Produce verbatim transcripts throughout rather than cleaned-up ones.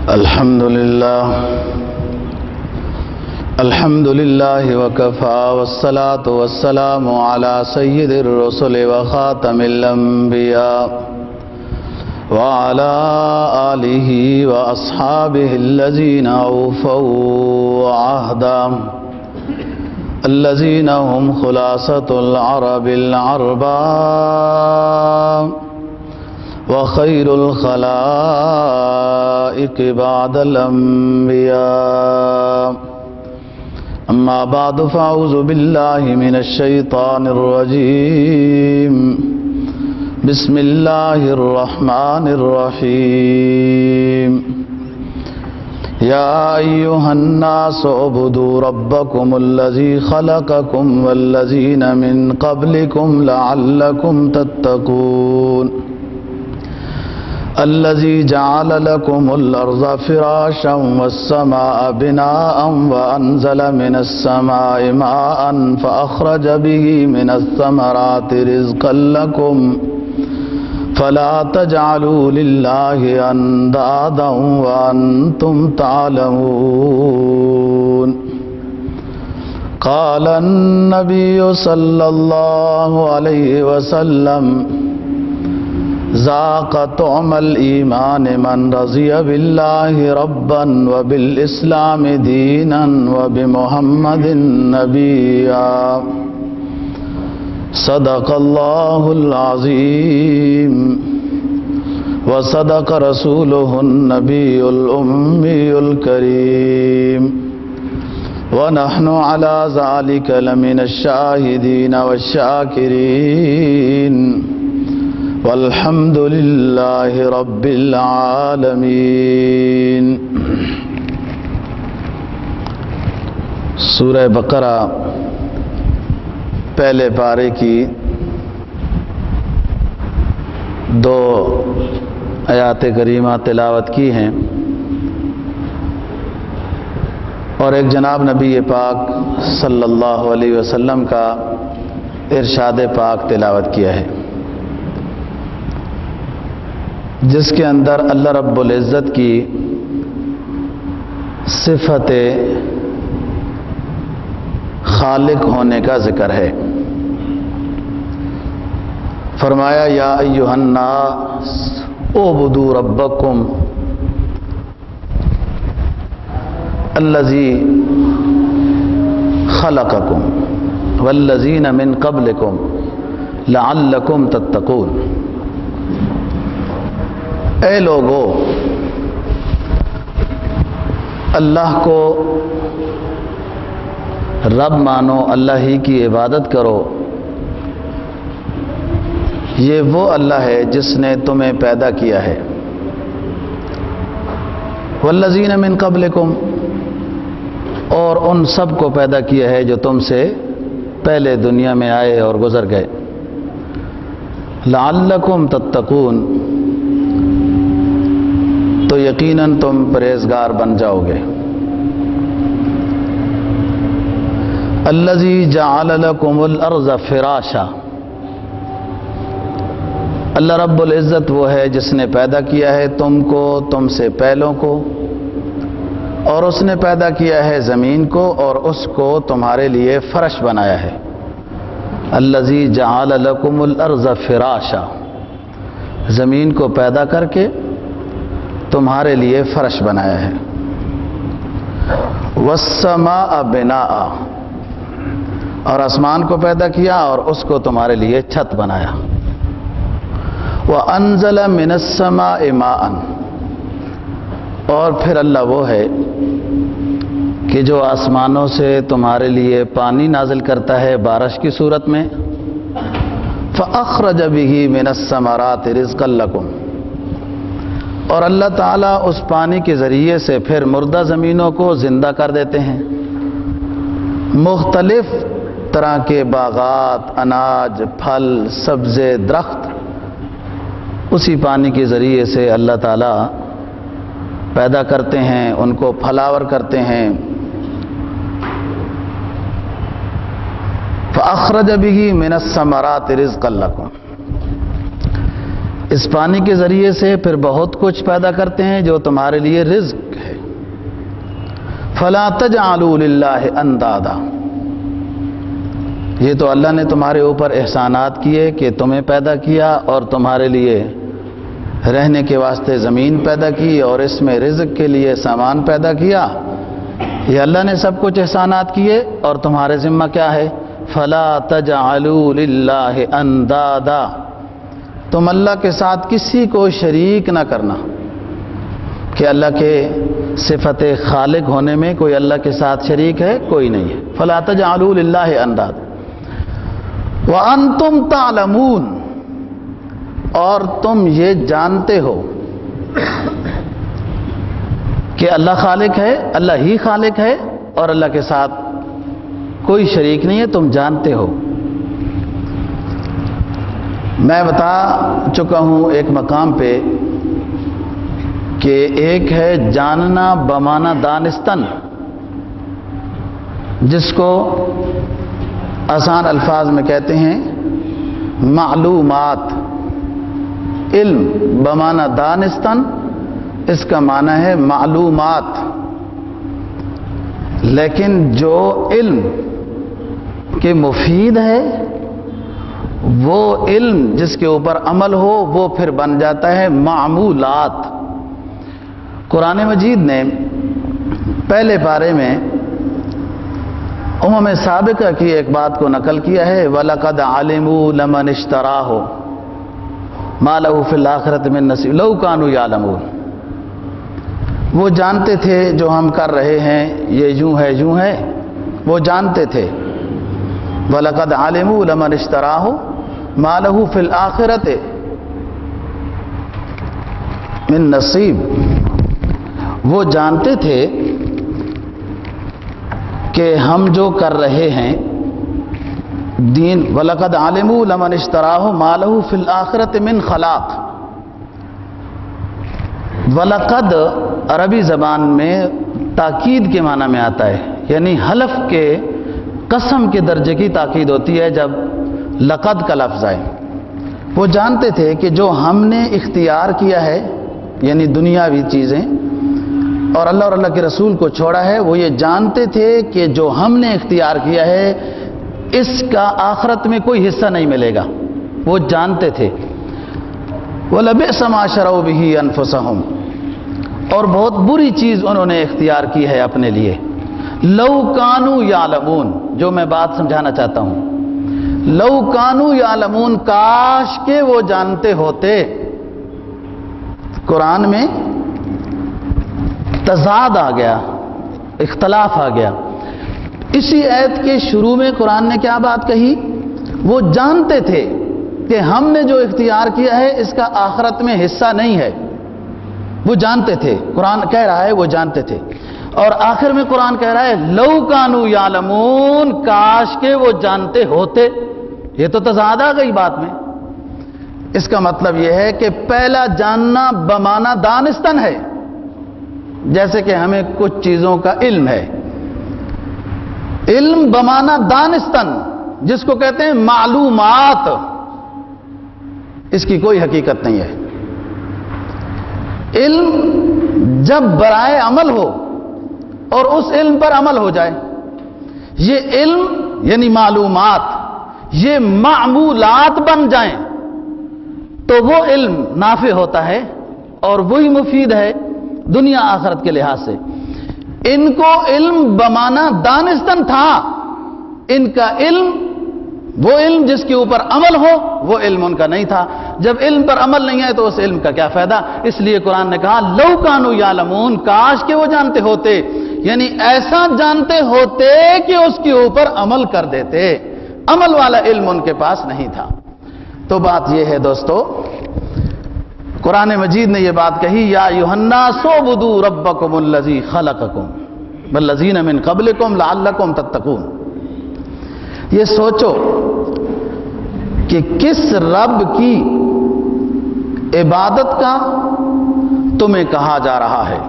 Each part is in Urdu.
الحمد لله الحمد لله وكفى والصلاة والسلام على سيد الرسل وخاتم الأنبياء وعلى آله وأصحابه الذين أوفوا عهدا الذين هم خلاصة العرب العرباء وخير الخلائق بعد الأنبياء أما بعد فأعوذ بالله من الشيطان الرجيم بسم الله الرحمن الرحيم يا أيها الناس اعبدوا ربكم الذي خلقكم والذين من قبلكم لعلكم تتقون الذي جعل لكم الأرض فراشا والسماء بناء وأنزل من السماء ماء فأخرج به من الثمرات رزقا لكم فلا تجعلوا لله أندادا وأنتم تعلمون قال النبي صلى الله عليه وسلم ذاق طعم الإيمان من رضي بالله ربا وبالإسلام دينا وبمحمد نبيا صدق الله العظيم وصدق رسوله النبي الأمي الكريم ونحن على ذلك لمن الشاهدين والشاكرين والحمد للہ رب العالمین۔ سورہ بقرہ پہلے پارے کی دو آیات کریمہ تلاوت کی ہیں اور ایک جناب نبی پاک صلی اللہ علیہ وسلم کا ارشاد پاک تلاوت کیا ہے، جس کے اندر اللہ رب العزت کی صفت خالق ہونے کا ذکر ہے۔ فرمایا یا ایھا الناس اعبدوا ربکم الذی خلقکم والذین من قبلکم لعلکم تتقون۔ اے لوگو، اللہ کو رب مانو، اللہ ہی کی عبادت کرو۔ یہ وہ اللہ ہے جس نے تمہیں پیدا کیا ہے، والذین من قبلکم، اور ان سب کو پیدا کیا ہے جو تم سے پہلے دنیا میں آئے اور گزر گئے۔ لعلکم تتقون، تو یقیناً تم پرہیزگار بن جاؤ گے۔ الذی جعل لکم الارض فراشا، اللہ رب العزت وہ ہے جس نے پیدا کیا ہے تم کو، تم سے پہلوں کو، اور اس نے پیدا کیا ہے زمین کو اور اس کو تمہارے لیے فرش بنایا ہے۔ الذی جعل لکم الارض فراشا، زمین کو پیدا کر کے تمہارے لیے فرش بنایا ہے۔ والسماء بناء، اور آسمان کو پیدا کیا اور اس کو تمہارے لیے چھت بنایا۔ وانزل من السماء ماء، اور پھر اللہ وہ ہے کہ جو آسمانوں سے تمہارے لیے پانی نازل کرتا ہے بارش کی صورت میں۔ فاخرج به من الثمرات رزقا لكم، اور اللہ تعالیٰ اس پانی کے ذریعے سے پھر مردہ زمینوں کو زندہ کر دیتے ہیں۔ مختلف طرح کے باغات، اناج، پھل، سبزے، درخت اسی پانی کے ذریعے سے اللہ تعالیٰ پیدا کرتے ہیں، ان کو پھلاور کرتے ہیں۔ فَأَخْرَجَ بِهِ مِنَ الثَّمَرَاتِ رِزْقًا لَكُمْ، اس پانی کے ذریعے سے پھر بہت کچھ پیدا کرتے ہیں جو تمہارے لیے رزق ہے. فلا تجعلوا للہ اندادا، یہ تو اللہ نے تمہارے اوپر احسانات کیے کہ تمہیں پیدا کیا اور تمہارے لیے رہنے کے واسطے زمین پیدا کی اور اس میں رزق کے لیے سامان پیدا کیا. یہ اللہ نے سب کچھ احسانات کیے اور تمہارے ذمہ کیا ہے؟ فلا تجعلوا للہ اندادا، تم اللہ کے ساتھ کسی کو شریک نہ کرنا. کہ اللہ کے صفت خالق ہونے میں کوئی اللہ کے ساتھ شریک ہے؟ کوئی نہیں ہے. فلا تجعلوا للہ اندادا وانتم تعلمون، اور تم یہ جانتے ہو کہ اللہ خالق ہے، اللہ ہی خالق ہے اور اللہ کے ساتھ کوئی شریک نہیں ہے، تم جانتے ہو. میں بتا چکا ہوں ایک مقام پہ کہ ایک ہے جاننا بمانا دانستن، جس کو آسان الفاظ میں کہتے ہیں معلومات. علم بمانا دانستن، اس کا معنی ہے معلومات. لیکن جو علم کے مفید ہے وہ علم جس کے اوپر عمل ہو وہ پھر بن جاتا ہے معمولات. قرآن مجید نے پہلے پارے میں امم سابقہ کی ایک بات کو نقل کیا ہے، وَلَقَدْ عَلِمُوا لَمَنِ اشْتَرَاهُ مَا لَهُ فِي الْآخِرَةِ مِن نَصِيبٍ لَوْ كَانُوا يَعْلَمُونَ. وہ جانتے تھے جو ہم کر رہے ہیں یہ یوں ہے یوں ہے، وہ جانتے تھے. وَلَقَدْ عَلِمُوا لَمَنِ اشْتَرَاهُ مَا لَهُ فِي الْآخِرَةِ مِن نَصِيبٍ. وہ جانتے تھے کہ ہم جو کر رہے ہیں دین. وَلَقَدْ عَلِمُوا لَمَنِ اشْتَرَاهُ مَا لَهُ فِي الْآخِرَةِ مِنْ خَلَاقٍ. وَلَقَدْ عربی زبان میں تاکید کے معنی میں آتا ہے، یعنی حلف کے قسم کے درجے کی تاکید ہوتی ہے جب لقد کا لفظ آئے. وہ جانتے تھے کہ جو ہم نے اختیار کیا ہے یعنی دنیاوی چیزیں اور اللہ اور اللہ کے رسول کو چھوڑا ہے، وہ یہ جانتے تھے کہ جو ہم نے اختیار کیا ہے اس کا آخرت میں کوئی حصہ نہیں ملے گا. وہ جانتے تھے. وَلَبِئْسَ مَا شَرَوْا بِهِ أَنفُسَهُمْ، اور بہت بری چیز انہوں نے اختیار کی ہے اپنے لیے. لَوْ كَانُوا يَعْلَمُونَ، جو میں بات سمجھانا چاہتا ہوں. لَوْ كَانُوا يَعْلَمُونَ، کاش کہ وہ جانتے ہوتے. قرآن میں تضاد آ گیا، اختلاف آ گیا. اسی آیت کے شروع میں قرآن نے کیا بات کہی؟ وہ جانتے تھے کہ ہم نے جو اختیار کیا ہے اس کا آخرت میں حصہ نہیں ہے. وہ جانتے تھے، قرآن کہہ رہا ہے وہ جانتے تھے. اور آخر میں قرآن کہہ رہا ہے لو کانوا یعلمون، کاش کہ وہ جانتے ہوتے. یہ تو تضاد آ گئی بات میں. اس کا مطلب یہ ہے کہ پہلا جاننا بمانا دانستن ہے، جیسے کہ ہمیں کچھ چیزوں کا علم ہے. علم بمانا دانستن جس کو کہتے ہیں معلومات، اس کی کوئی حقیقت نہیں ہے. علم جب برائے عمل ہو اور اس علم پر عمل ہو جائے، یہ علم یعنی معلومات یہ معمولات بن جائیں تو وہ علم نافع ہوتا ہے اور وہی مفید ہے دنیا آخرت کے لحاظ سے. ان کو علم بمانا دانستن تھا. ان کا علم وہ علم جس کے اوپر عمل ہو وہ علم ان کا نہیں تھا. جب علم پر عمل نہیں ہے تو اس علم کا کیا فائدہ؟ اس لیے قرآن نے کہا لو کانوا یعلمون، کاش کہ وہ جانتے ہوتے، یعنی ایسا جانتے ہوتے کہ اس کے اوپر عمل کر دیتے. عمل والا علم ان کے پاس نہیں تھا. تو بات یہ ہے دوستو، قرآن مجید نے یہ بات کہی یا ایھا الناس اعبدوا ربکم الذی خلقکم والذین من قبلکم لعلکم تتقون. یہ سوچو کہ کس رب کی عبادت کا تمہیں کہا جا رہا ہے.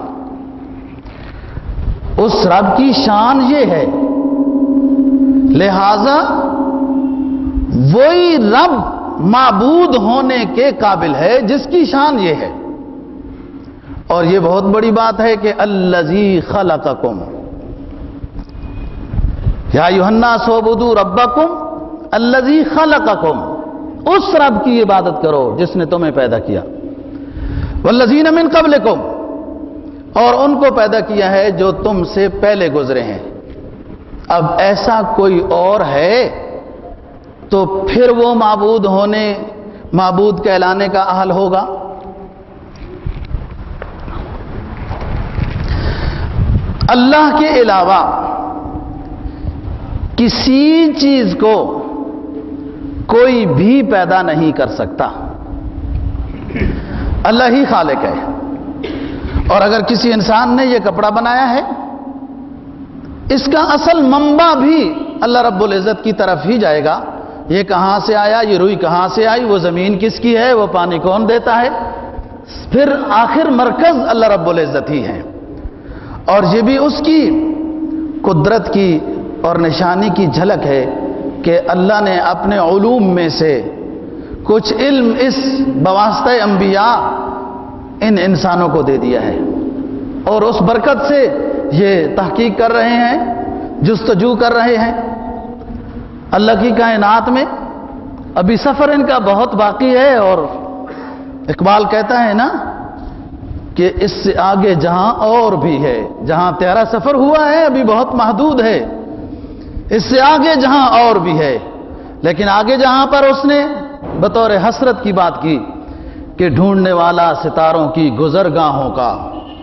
اس رب کی شان یہ ہے، لہذا وہی رب معبود ہونے کے قابل ہے، جس کی شان یہ ہے. اور یہ بہت بڑی بات ہے کہ الذی خلقکم یا ایھا الناس اعبدوا ربکم الذی خلقکم، اس رب کی عبادت کرو جس نے تمہیں پیدا کیا. والذین من قبلکم، اور ان کو پیدا کیا ہے جو تم سے پہلے گزرے ہیں. اب ایسا کوئی اور ہے تو پھر وہ معبود ہونے معبود کہلانے کا اہل ہوگا. اللہ کے علاوہ کسی چیز کو کوئی بھی پیدا نہیں کر سکتا. اللہ ہی خالق ہے. اور اگر کسی انسان نے یہ کپڑا بنایا ہے، اس کا اصل منبع بھی اللہ رب العزت کی طرف ہی جائے گا. یہ کہاں سے آیا، یہ روئی کہاں سے آئی، وہ زمین کس کی ہے، وہ پانی کون دیتا ہے، پھر آخر مرکز اللہ رب العزت ہی ہے. اور یہ بھی اس کی قدرت کی اور نشانی کی جھلک ہے کہ اللہ نے اپنے علوم میں سے کچھ علم اس بواسطہ انبیاء ان انسانوں کو دے دیا ہے، اور اس برکت سے یہ تحقیق کر رہے ہیں، جستجو کر رہے ہیں اللہ کی کائنات میں. ابھی سفر ان کا بہت باقی ہے، اور اقبال کہتا ہے نا کہ اس سے آگے جہاں اور بھی ہے. جہاں تیرا سفر ہوا ہے ابھی بہت محدود ہے، اس سے آگے جہاں اور بھی ہے. لیکن آگے جہاں پر اس نے بطور حسرت کی بات کی کہ ڈھونڈنے والا ستاروں کی گزرگاہوں کا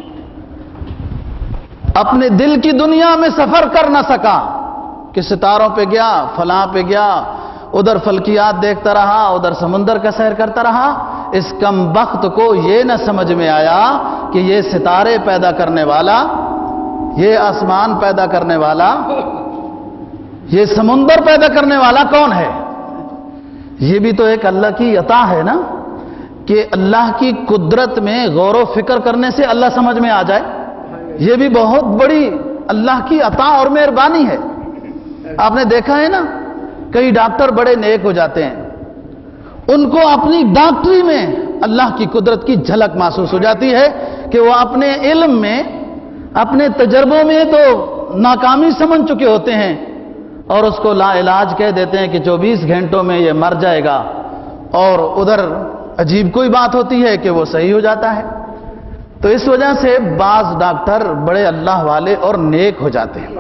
اپنے دل کی دنیا میں سفر کر نہ سکا، کہ ستاروں پہ گیا، فلاں پہ گیا، ادھر فلکیات دیکھتا رہا، ادھر سمندر کا سیر کرتا رہا. اس کم بخت کو یہ نہ سمجھ میں آیا کہ یہ ستارے پیدا کرنے والا، یہ آسمان پیدا کرنے والا، یہ سمندر پیدا کرنے والا کون ہے. یہ بھی تو ایک اللہ کی عطا ہے نا، کہ اللہ کی قدرت میں غور و فکر کرنے سے اللہ سمجھ میں آ جائے. یہ بھی بہت بڑی اللہ کی عطا اور مہربانی ہے. آپ نے دیکھا ہے نا، کئی ڈاکٹر بڑے نیک ہو جاتے ہیں، ان کو اپنی ڈاکٹری میں اللہ کی قدرت کی جھلک محسوس ہو جاتی ہے کہ وہ اپنے علم میں، اپنے تجربوں میں تو ناکامی سمجھ چکے ہوتے ہیں، اور اس کو لا علاج کہہ دیتے ہیں کہ چوبیس گھنٹوں میں یہ مر جائے گا. اور ادھر عجیب کوئی بات ہوتی ہے کہ وہ صحیح ہو جاتا ہے. تو اس وجہ سے بعض ڈاکٹر بڑے اللہ والے اور نیک ہو جاتے ہیں.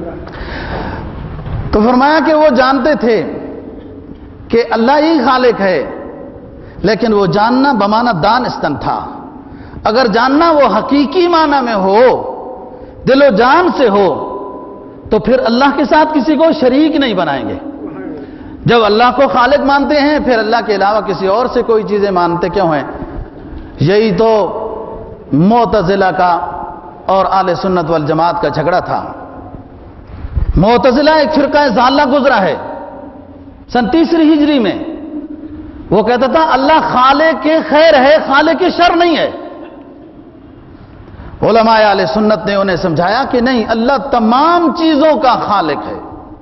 تو فرمایا کہ وہ جانتے تھے کہ اللہ ہی خالق ہے، لیکن وہ جاننا بمعنی دانستن تھا. اگر جاننا وہ حقیقی معنی میں ہو، دل و جان سے ہو، تو پھر اللہ کے ساتھ کسی کو شریک نہیں بنائیں گے. جب اللہ کو خالق مانتے ہیں، پھر اللہ کے علاوہ کسی اور سے کوئی چیزیں مانتے کیوں ہیں؟ یہی تو معتزلہ کا اور اہل سنت والجماعت کا جھگڑا تھا. معتزلہ ایک فرقہ ضالہ گزرا ہے سن تیسری ہجری میں. وہ کہتا تھا اللہ خالق کے خیر ہے، خالق کے شر نہیں ہے. علماء اہل سنت نے انہیں سمجھایا کہ نہیں، اللہ تمام چیزوں کا خالق ہے،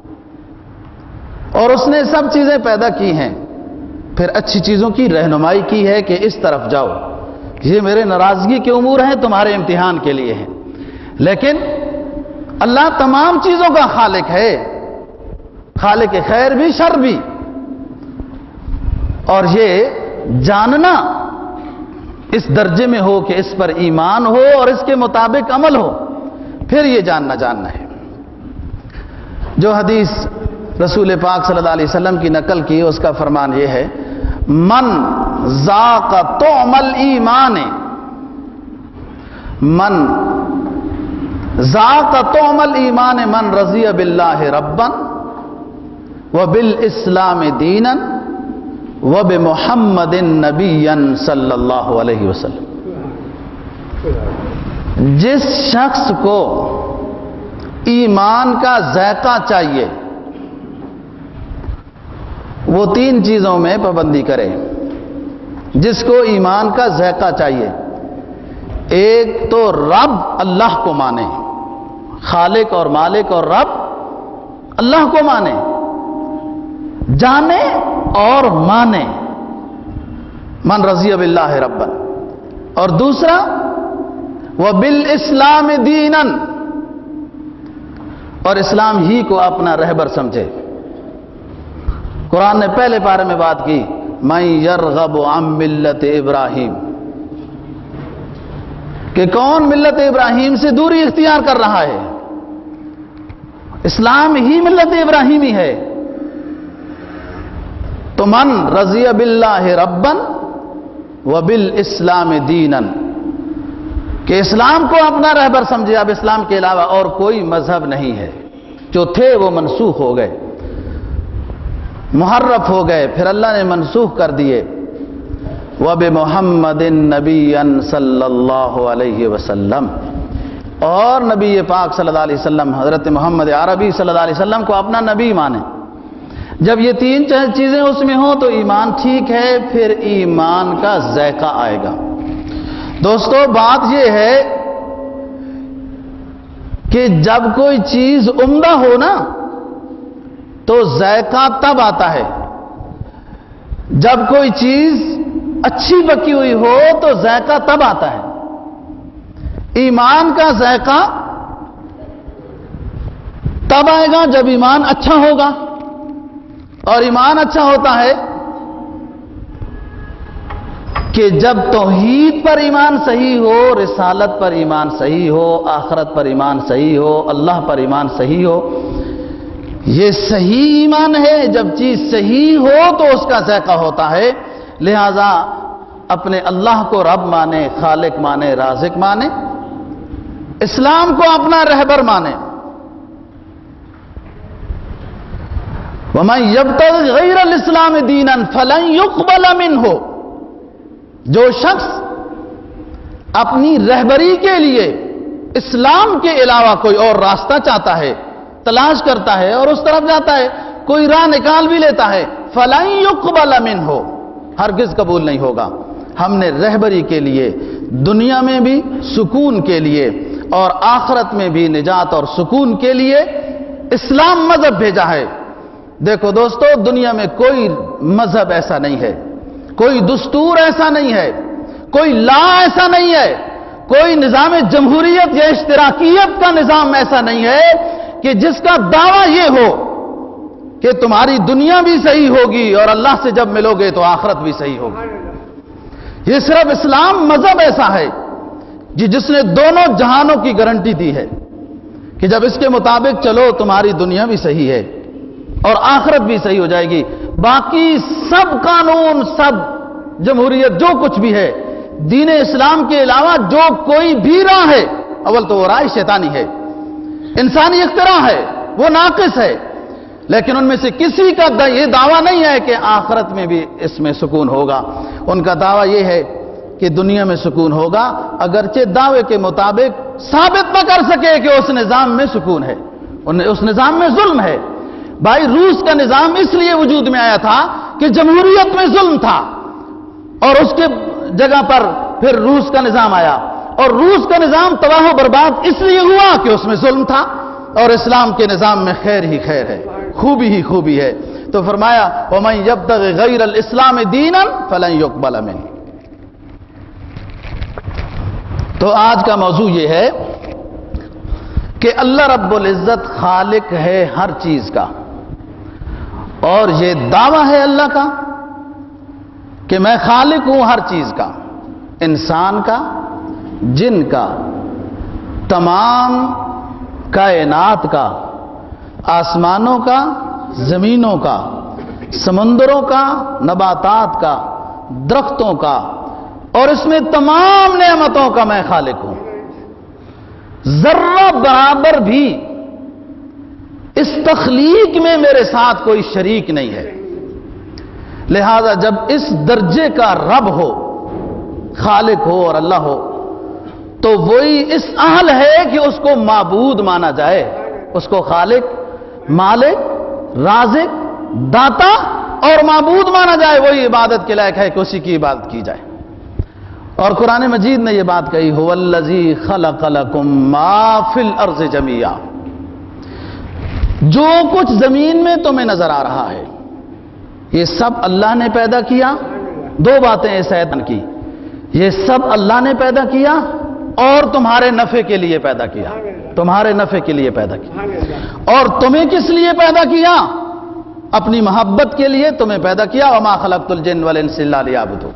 اور اس نے سب چیزیں پیدا کی ہیں، پھر اچھی چیزوں کی رہنمائی کی ہے کہ اس طرف جاؤ، یہ میرے ناراضگی کے امور ہیں، تمہارے امتحان کے لیے ہیں. لیکن اللہ تمام چیزوں کا خالق ہے، خالق خیر بھی شر بھی. اور یہ جاننا اس درجے میں ہو کہ اس پر ایمان ہو اور اس کے مطابق عمل ہو، پھر یہ جاننا جاننا ہے. جو حدیث رسول پاک صلی اللہ علیہ وسلم کی نقل کی، اس کا فرمان یہ ہے، من ذاق طعم الایمان، من ذاق طعم الایمان من رضی باللہ ربا وبالاسلام دینا وبمحمد نبیا صلی اللہ علیہ وسلم. جس شخص کو ایمان کا ذائقہ چاہیے، وہ تین چیزوں میں پابندی کرے. جس کو ایمان کا ذائقہ چاہیے، ایک تو رب اللہ کو مانے، خالق اور مالک اور رب اللہ کو مانے، جانے اور مانے. من رضی باللہ ربا، اور دوسرا وبالاسلام دینا، اور اسلام ہی کو اپنا رہبر سمجھے۔ قرآن نے پہلے پارے میں بات کی من یرغب عن ملت ابراہیم، کہ کون ملت ابراہیم سے دوری اختیار کر رہا ہے؟ اسلام ہی ملت ابراہیمی ہے۔ تو من رضی باللہ ربا وبالاسلام دینا، کہ اسلام کو اپنا رہبر سمجھے، اب اسلام کے علاوہ اور کوئی مذہب نہیں ہے، جو تھے وہ منسوخ ہو گئے، محرف ہو گئے، پھر اللہ نے منسوخ کر دیے۔ وَبِمُحَمَّدٍ نَبِيًّا صلی اللہ علیہ وسلم، اور نبی پاک صلی اللہ علیہ وسلم حضرت محمد عربی صلی اللہ علیہ وسلم کو اپنا نبی مانیں۔ جب یہ تین چیزیں اس میں ہوں تو ایمان ٹھیک ہے، پھر ایمان کا ذائقہ آئے گا۔ دوستو بات یہ ہے کہ جب کوئی چیز عمدہ ہو نا تو ذائقہ تب آتا ہے، جب کوئی چیز اچھی پکی ہوئی ہو تو ذائقہ تب آتا ہے۔ ایمان کا ذائقہ تب آئے گا جب ایمان اچھا ہوگا، اور ایمان اچھا ہوتا ہے کہ جب توحید پر ایمان صحیح ہو، رسالت پر ایمان صحیح ہو، آخرت پر ایمان صحیح ہو، اللہ پر ایمان صحیح ہو۔ یہ صحیح ایمان ہے، جب چیز صحیح ہو تو اس کا ذائقہ ہوتا ہے۔ لہذا اپنے اللہ کو رب مانے، خالق مانے، رازق مانے، اسلام کو اپنا رہبر مانے۔ وَمَن يَبْتَغِ غَيْرَ الْإِسْلَامِ دِينًا فَلَن يُقْبَلَ مِنْهُ، جو شخص اپنی رہبری کے لیے اسلام کے علاوہ کوئی اور راستہ چاہتا ہے، تلاش کرتا ہے اور اس طرف جاتا ہے، کوئی راہ نکال بھی لیتا ہے، فَلَن يُقْبَلَ مِنْهُ، ہرگز قبول نہیں ہوگا۔ ہم نے رہبری کے لیے دنیا میں بھی سکون کے لیے اور آخرت میں بھی نجات اور سکون کے لیے اسلام مذہب بھیجا ہے۔ دیکھو دوستو، دنیا میں کوئی مذہب ایسا نہیں ہے، کوئی دستور ایسا نہیں ہے، کوئی لا ایسا نہیں ہے، کوئی نظام جمہوریت یا اشتراکیت کا نظام ایسا نہیں ہے کہ جس کا دعویٰ یہ ہو کہ تمہاری دنیا بھی صحیح ہوگی اور اللہ سے جب ملو گے تو آخرت بھی صحیح ہوگی۔ یہ صرف اسلام مذہب ایسا ہے جی جس نے دونوں جہانوں کی گارنٹی دی ہے کہ جب اس کے مطابق چلو تمہاری دنیا بھی صحیح ہے اور آخرت بھی صحیح ہو جائے گی۔ باقی سب قانون، سب جمہوریت، جو کچھ بھی ہے دین اسلام کے علاوہ جو کوئی بھی راہ ہے، اول تو وہ راہ شیطانی ہے، انسانی اختراع ہے، وہ ناقص ہے، لیکن ان میں سے کسی کا یہ دعویٰ نہیں ہے کہ آخرت میں بھی اس میں سکون ہوگا۔ ان کا دعویٰ یہ ہے کہ دنیا میں سکون ہوگا، اگرچہ دعوے کے مطابق ثابت نہ کر سکے کہ اس نظام میں سکون ہے، اس نظام میں ظلم ہے۔ بھائی روس کا نظام اس لیے وجود میں آیا تھا کہ جمہوریت میں ظلم تھا، اور اس کے جگہ پر پھر روس کا نظام آیا، اور روس کا نظام تباہ و برباد اس لیے ہوا کہ اس میں ظلم تھا، اور اسلام کے نظام میں خیر ہی خیر ہے، خوبی ہی خوبی ہے۔ تو فرمایا وَمَن يَبْتَغِ غَيْرَ الْإِسْلَامِ دِينًا فَلَن يُقْبَلَ مِنْهُ۔ تو آج کا موضوع یہ ہے کہ اللہ رب العزت خالق ہے ہر چیز کا، اور یہ دعویٰ ہے اللہ کا کہ میں خالق ہوں ہر چیز کا، انسان کا، جن کا، تمام کائنات کا، آسمانوں کا، زمینوں کا، سمندروں کا، نباتات کا، درختوں کا، اور اس میں تمام نعمتوں کا میں خالق ہوں۔ ذرہ برابر بھی اس تخلیق میں میرے ساتھ کوئی شریک نہیں ہے۔ لہذا جب اس درجے کا رب ہو، خالق ہو اور اللہ ہو، تو وہی اس اہل ہے کہ اس کو معبود مانا جائے، اس کو خالق، مالک، رازق، داتا اور معبود مانا جائے، وہی عبادت کے لائق ہے کہ اسی کی عبادت کی جائے۔ اور قرآن مجید نے یہ بات کہی هو الذی خلق لکم ما فی الارض جمیعا، جو کچھ زمین میں تمہیں نظر آ رہا ہے یہ سب اللہ نے پیدا کیا، دو باتیں اس آیت کی، یہ سب اللہ نے پیدا کیا اور تمہارے نفع کے لیے پیدا کیا، تمہارے نفع کے لیے پیدا کیا۔ اور تمہیں کس لیے پیدا کیا؟ اپنی محبت کے لیے تمہیں پیدا کیا، وما خلقت الجن والانس الا لیعبدون۔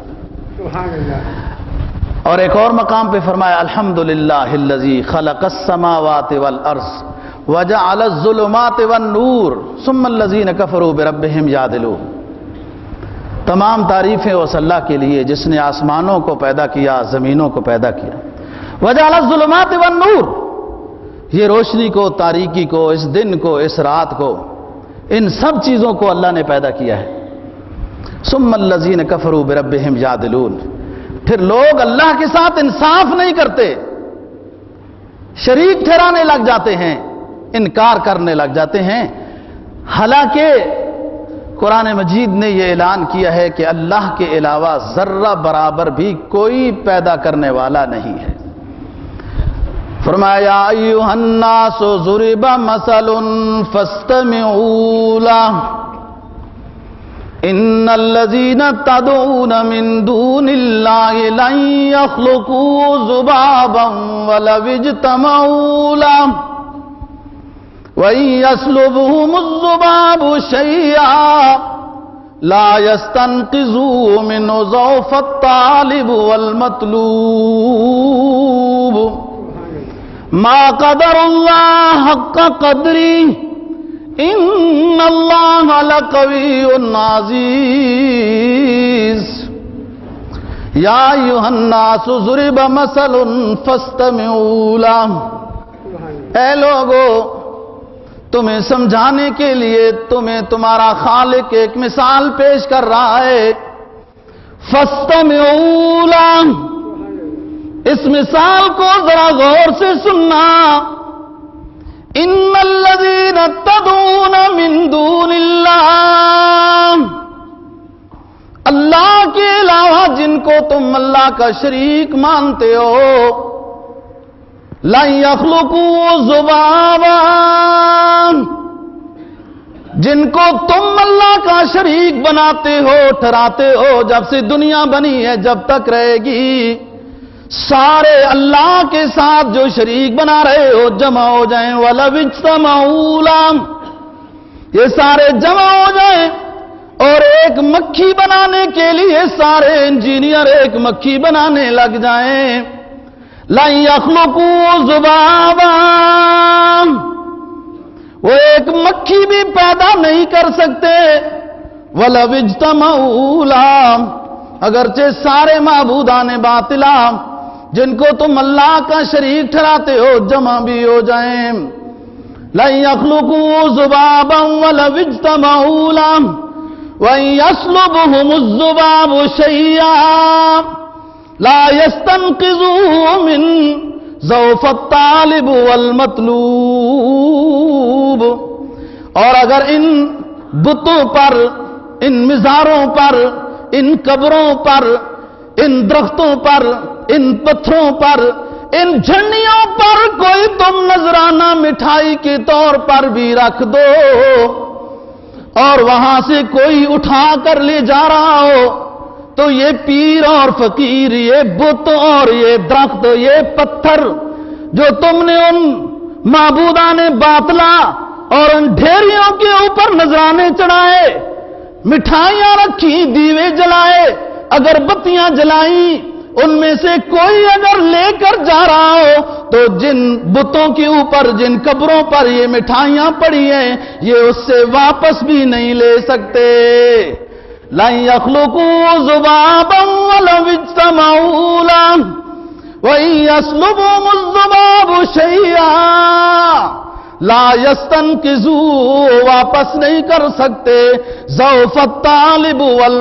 اور ایک اور مقام پہ فرمایا الحمدللہ الذی خلق السماوات والارض وجعل الظلمات والنور ثم الذین کفروا بربہم یعدلون۔ تمام تعریفیں اس اللہ کے لیے جس نے آسمانوں کو پیدا کیا، زمینوں کو پیدا کیا۔ وجعل الظلمات والنور، یہ روشنی کو، تاریکی کو، اس دن کو، اس رات کو، ان سب چیزوں کو اللہ نے پیدا کیا ہے۔ ثم الذین کفروا بربہم یعدلون، پھر لوگ اللہ کے ساتھ انصاف نہیں کرتے، شریک ٹھہرانے لگ جاتے ہیں، انکار کرنے لگ جاتے ہیں، حالانکہ قرآن مجید نے یہ اعلان کیا ہے کہ اللہ کے علاوہ ذرہ برابر بھی کوئی پیدا کرنے والا نہیں ہے۔ فرمایا ایھا الناس ضرب مثل فاستمعوا له ان الذين تدعون من دون الله لن يخلقوا ذبابا ولو اجتمعوا له وإن يسلبهم الذباب شيئا لا يستنقذوه منه ضعف الطالب والمطلوب ما قدر الله حق قدره ان اللہ لقوی عزیز یا ایھا الناس ضرب مثل فاستمعوا له، اے لوگو تمہیں سمجھانے کے لیے تمہیں تمہارا خالق ایک مثال پیش کر رہا ہے۔ فاستمعوا له، اس مثال کو ذرا غور سے سننا۔ ان الذین تدعون من دون اللہ، اللہ کے علاوہ جن کو تم اللہ کا شریک مانتے ہو، لن یخلقوا ذبابا، جن کو تم اللہ کا شریک بناتے ہو، ٹھہراتے ہو، جب سے دنیا بنی ہے جب تک رہے گی، سارے اللہ کے ساتھ جو شریک بنا رہے ہو جمع ہو جائیں، وَلَوِ اجْتَمَعُوا لَهُ، یہ سارے جمع ہو جائیں اور ایک مکھی بنانے کے لیے سارے انجینئر ایک مکھی بنانے لگ جائیں، لَن يَخْلُقُوا ذُبَابًا، وہ ایک مکھی بھی پیدا نہیں کر سکتے، وَلَوِ اجْتَمَعُوا لَهُ، اگرچہ سارے معبودان باطلہ جن کو تم اللہ کا شریک ٹھہراتے ہو جمع بھی ہو جائیں، لَن يَخْلُقُوا ذُبَابًا وَلَوِ اجْتَمَعُوا لَهُ وَإِن يَسْلُبْهُمُ الذُّبَابُ شَيْئًا لَا يَسْتَنقِذُوهُ مِنْهُ ضَعْفَ الطَّالِبِ وَالْمَطْلُوبِ، اور اگر ان بتوں پر، ان مزاروں پر، ان قبروں پر، ان درختوں پر، ان پتھروں پر، ان جھنڈیوں پر کوئی تم نذرانہ مٹھائی کے طور پر بھی رکھ دو اور وہاں سے کوئی اٹھا کر لے جا رہا ہو، تو یہ پیر اور فقیر، یہ بت اور یہ درخت، یہ پتھر جو تم نے ان معبودان باطلہ اور ان ڈھیریوں کے اوپر نذرانے چڑھائے، مٹھائیاں رکھی، دیوے جلائے، اگر بتیاں جلائیں، ان میں سے کوئی اگر لے کر جا رہا ہو تو جن بتوں کے اوپر، جن قبروں پر یہ مٹھائیاں پڑی ہیں، یہ اس سے واپس بھی نہیں لے سکتے۔ لَن يَخْلُقُوا ذُبَابًا وَلَوِ اجْتَمَعُوا لَهُ وَإِن يَسْلُبْهُمُ الذُّبَابُ شَيْئًا لا يستنقذوه، واپس نہیں کر سکتے، ضعف الطالب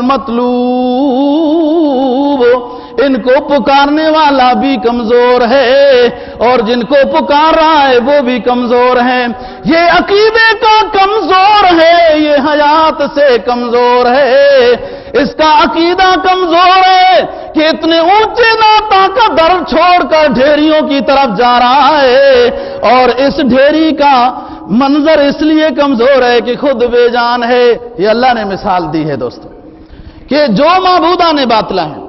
والمطلوب، ان کو پکارنے والا بھی کمزور ہے اور جن کو پکار رہا ہے وہ بھی کمزور ہے، یہ عقیدے کا کمزور ہے، یہ حیات سے کمزور ہے، اس کا عقیدہ کمزور ہے کہ اتنے اونچے ناتا کا در چھوڑ کر ڈھیریوں کی طرف جا رہا ہے، اور اس ڈھیری کا منظر اس لیے کمزور ہے کہ خود بے جان ہے۔ یہ اللہ نے مثال دی ہے دوستو کہ جو معبودان باطلا ہیں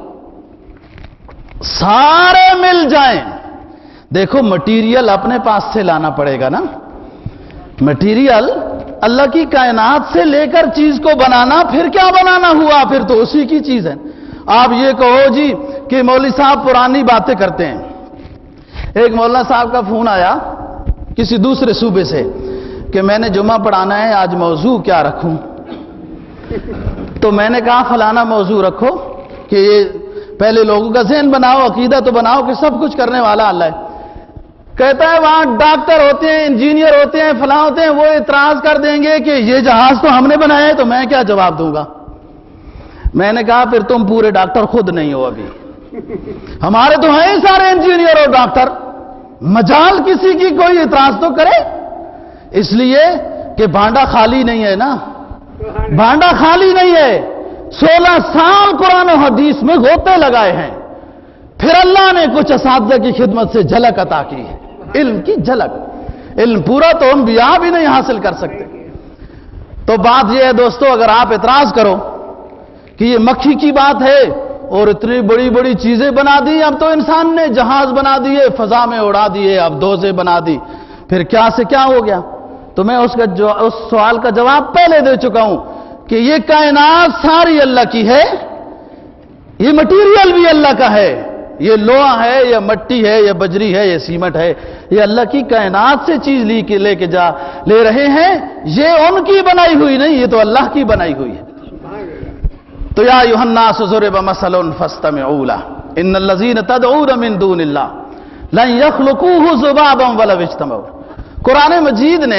سارے مل جائیں. دیکھو مٹیریل اپنے پاس سے لانا پڑے گا نا. مٹیریل اللہ کی کائنات سے لے کر چیز کو بنانا، پھر کیا بنانا ہوا؟ پھر تو اسی کی چیز ہے. آپ یہ کہو جی کہ مولوی صاحب پرانی باتیں کرتے ہیں. ایک مولانا صاحب کا فون آیا کسی دوسرے صوبے سے کہ میں نے جمعہ پڑھانا ہے، آج موضوع کیا رکھوں؟ تو میں نے کہا فلانا موضوع رکھو کہ یہ پہلے لوگوں کا ذہن بناؤ، عقیدہ تو بناؤ کہ سب کچھ کرنے والا اللہ ہے. کہتا ہے وہاں ڈاکٹر ہوتے ہیں، انجینئر ہوتے ہیں، فلاں ہوتے ہیں، وہ اعتراض کر دیں گے کہ یہ جہاز تو ہم نے بنایا ہے، تو میں کیا جواب دوں گا؟ میں نے کہا پھر تم پورے ڈاکٹر خود نہیں ہو ابھی. ہمارے تو ہیں سارے انجینئر اور ڈاکٹر، مجال کسی کی کوئی اعتراض تو کرے. اس لیے کہ بھانڈا خالی نہیں ہے نا، بھانڈا خالی نہیں ہے. سولہ سال قرآن و حدیث میں غوطے لگائے ہیں، پھر اللہ نے کچھ اساتذہ کی خدمت سے جھلک عطا کی ہے، علم کی جھلک. علم پورا تو انبیاء بھی نہیں حاصل کر سکتے. تو بات یہ ہے دوستو، اگر آپ اعتراض کرو کہ یہ مکھی کی بات ہے اور اتنی بڑی بڑی چیزیں بنا دی، اب تو انسان نے جہاز بنا دیے، فضا میں اڑا دیے، اب دوزے بنا دی، پھر کیا سے کیا ہو گیا؟ تو میں اس کا جو اس سوال کا جواب پہلے دے چکا ہوں کہ یہ کائنات ساری اللہ کی ہے، یہ مٹیریل بھی اللہ کا ہے، یہ لوہا ہے یا مٹی ہے یا بجری ہے یا سیمنٹ ہے، یہ اللہ کی کائنات سے چیز لی کے لے کے جا لے رہے ہیں. یہ ان کی بنائی ہوئی نہیں، یہ تو اللہ کی بنائی ہوئی ہے. تو یا ایھا الناس ضرب مثل فاستمعوا له ان الذين تدعون من دون الله لن يخلقوا ذبابا ولو اجتمعوا. قرآن مجید نے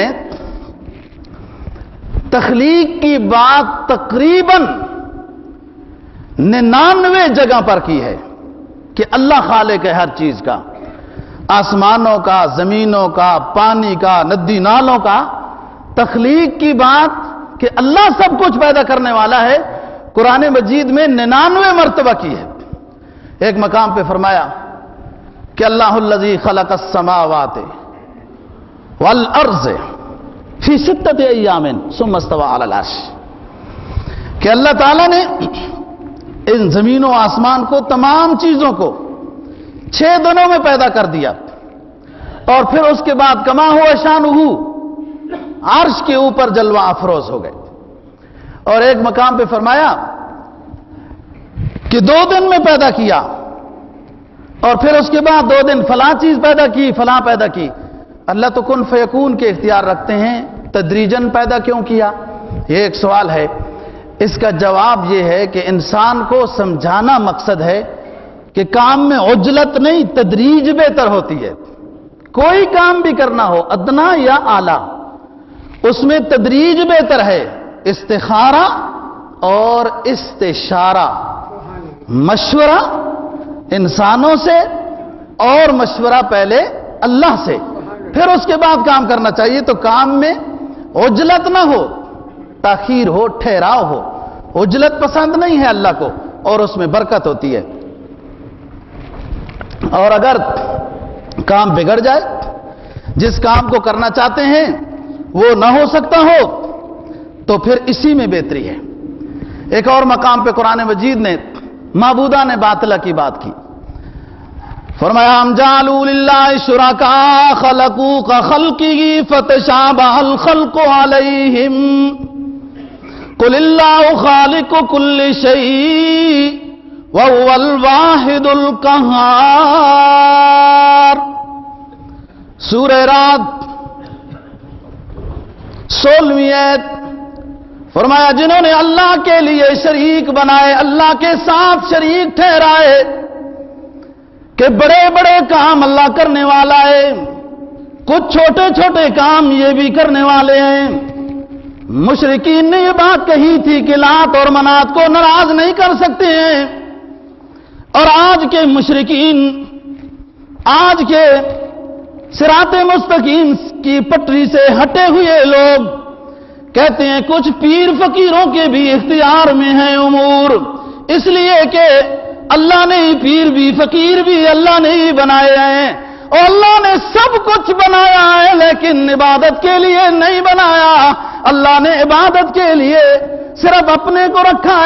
تخلیق کی بات تقریباً ننانوے جگہ پر کی ہے کہ اللہ خالق ہے ہر چیز کا، آسمانوں کا، زمینوں کا، پانی کا، ندی نالوں کا. تخلیق کی بات کہ اللہ سب کچھ پیدا کرنے والا ہے، قرآن مجید میں ننانوے مرتبہ کی ہے. ایک مقام پہ فرمایا کہ اللہ الذی خلق السماوات والارض فی ستۃ ایام ثم استوى علی العرش، کہ اللہ تعالیٰ نے ان زمین و آسمان کو، تمام چیزوں کو چھ دنوں میں پیدا کر دیا، اور پھر اس کے بعد کما ہوا شانہ، عرش کے اوپر جلوہ افروز ہو گئے. اور ایک مقام پہ فرمایا کہ دو دن میں پیدا کیا، اور پھر اس کے بعد دو دن فلاں چیز پیدا کی، فلاں پیدا کی. اللہ تو کن فیکون کے اختیار رکھتے ہیں، تدریجن پیدا کیوں کیا؟ یہ ایک سوال ہے. اس کا جواب یہ ہے کہ انسان کو سمجھانا مقصد ہے کہ کام میں عجلت نہیں، تدریج بہتر ہوتی ہے. کوئی کام بھی کرنا ہو، ادنا یا اعلیٰ، اس میں تدریج بہتر ہے. استخارہ اور استشارہ، مشورہ انسانوں سے اور مشورہ پہلے اللہ سے، پھر اس کے بعد کام کرنا چاہیے. تو کام میں عجلت نہ ہو، تاخیر ہو، ٹھہراؤ ہو. عجلت پسند نہیں ہے اللہ کو، اور اس میں برکت ہوتی ہے. اور اگر کام بگڑ جائے، جس کام کو کرنا چاہتے ہیں وہ نہ ہو سکتا ہو، تو پھر اسی میں بہتری ہے. ایک اور مقام پہ قرآن مجید نے معبودان باطلہ کی بات کی. فرمایا ام جعلوا للہ شرکاء خلقوا کخلقہ فتشابہ الخلق علیہم قل اللہ خالق کل شیء وهو الواحد القہار. سورہ رعد سولہویں آیت. فرمایا جنہوں نے اللہ کے لیے شریک بنائے، اللہ کے ساتھ شریک ٹھہرائے کہ بڑے بڑے کام اللہ کرنے والا ہے، کچھ چھوٹے چھوٹے کام یہ بھی کرنے والے ہیں. مشرکین نے یہ بات کہی تھی کہ لات اور منات کو ناراض نہیں کر سکتے ہیں، اور آج کے مشرکین، آج کے صراط مستقیم کی پٹری سے ہٹے ہوئے لوگ کہتے ہیں کچھ پیر فقیروں کے بھی اختیار میں ہیں امور، اس لیے کہ اللہ نے ہی پیر بھی فقیر بھی اللہ نے ہی بنائے ہیں، اور اللہ نے سب کچھ بنایا ہے لیکن عبادت کے لیے نہیں بنایا. اللہ نے عبادت کے لیے صرف اپنے کو رکھا ہے،